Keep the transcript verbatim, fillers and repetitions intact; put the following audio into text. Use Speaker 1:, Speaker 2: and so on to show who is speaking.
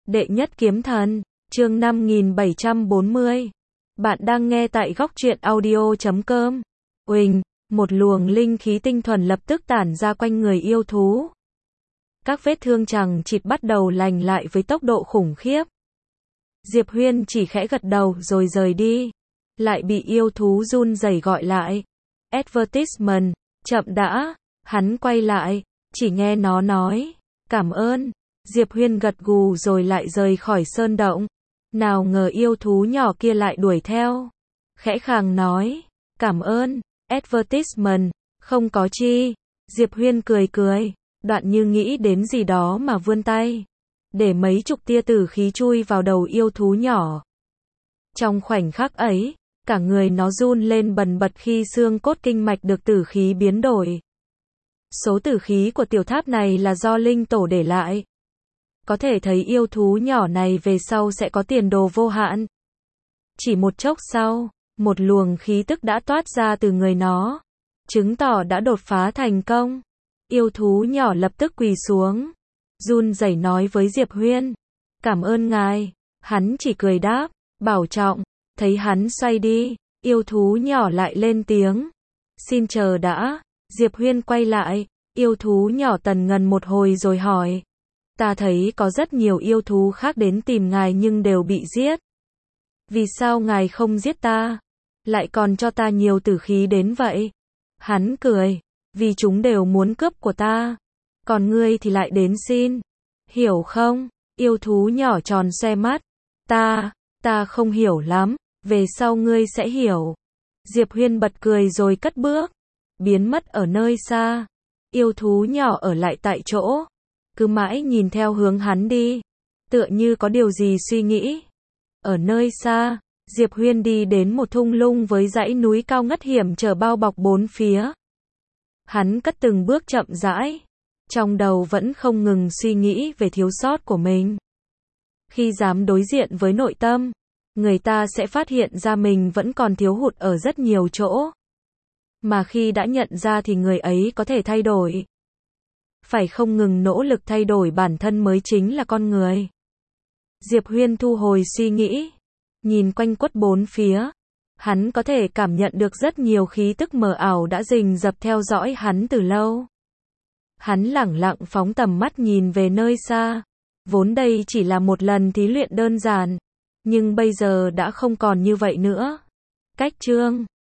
Speaker 1: Đệ nhất kiếm thần, chương năm nghìn bảy trăm bốn mươi. Bạn đang nghe tại góc truyện audio chấm com. Uỳnh, một luồng linh khí tinh thuần lập tức tản ra quanh người yêu thú. Các vết thương chằng chịt bắt đầu lành lại với tốc độ khủng khiếp. Diệp Huyên chỉ khẽ gật đầu rồi rời đi. Lại bị yêu thú run rẩy gọi lại. Advertisement, chậm đã. Hắn quay lại, chỉ nghe nó nói, cảm ơn. Diệp Huyên gật gù rồi lại rời khỏi sơn động. Nào ngờ yêu thú nhỏ kia lại đuổi theo. Khẽ khàng nói, cảm ơn, advertisement, không có chi. Diệp Huyên cười cười, đoạn như nghĩ đến gì đó mà vươn tay. Để mấy chục tia tử khí chui vào đầu yêu thú nhỏ. Trong khoảnh khắc ấy, cả người nó run lên bần bật khi xương cốt kinh mạch được tử khí biến đổi. Số tử khí của tiểu tháp này là do linh tổ để lại. Có thể thấy yêu thú nhỏ này về sau sẽ có tiền đồ vô hạn. Chỉ một chốc sau, một luồng khí tức đã toát ra từ người nó, chứng tỏ đã đột phá thành công. Yêu thú nhỏ lập tức quỳ xuống, run rẩy nói với Diệp Huyên, cảm ơn ngài. Hắn chỉ cười đáp, bảo trọng. Thấy hắn xoay đi, yêu thú nhỏ lại lên tiếng, xin chờ đã. Diệp Huyên quay lại, yêu thú nhỏ tần ngần một hồi rồi hỏi, ta thấy có rất nhiều yêu thú khác đến tìm ngài nhưng đều bị giết. Vì sao ngài không giết ta, lại còn cho ta nhiều tử khí đến vậy? Hắn cười, vì chúng đều muốn cướp của ta, còn ngươi thì lại đến xin, hiểu không? Yêu thú nhỏ tròn xoe mắt, ta, ta không hiểu lắm, về sau ngươi sẽ hiểu. Diệp Huyên bật cười rồi cất bước, biến mất ở nơi xa. Yêu thú nhỏ ở lại tại chỗ, cứ mãi nhìn theo hướng hắn đi, tựa như có điều gì suy nghĩ. Ở nơi xa, Diệp Huyên đi đến một thung lũng với dãy núi cao ngất hiểm trở bao bọc bốn phía. Hắn cất từng bước chậm rãi, trong đầu vẫn không ngừng suy nghĩ về thiếu sót của mình. Khi dám đối diện với nội tâm, người ta sẽ phát hiện ra mình vẫn còn thiếu hụt ở rất nhiều chỗ. Mà khi đã nhận ra thì người ấy có thể thay đổi. Phải không ngừng nỗ lực thay đổi bản thân mới chính là con người. Diệp Huyên thu hồi suy nghĩ, nhìn quanh quất bốn phía. Hắn có thể cảm nhận được rất nhiều khí tức mờ ảo đã rình rập theo dõi hắn từ lâu. Hắn lẳng lặng phóng tầm mắt nhìn về nơi xa. Vốn đây chỉ là một lần thí luyện đơn giản, nhưng bây giờ đã không còn như vậy nữa. Cách chương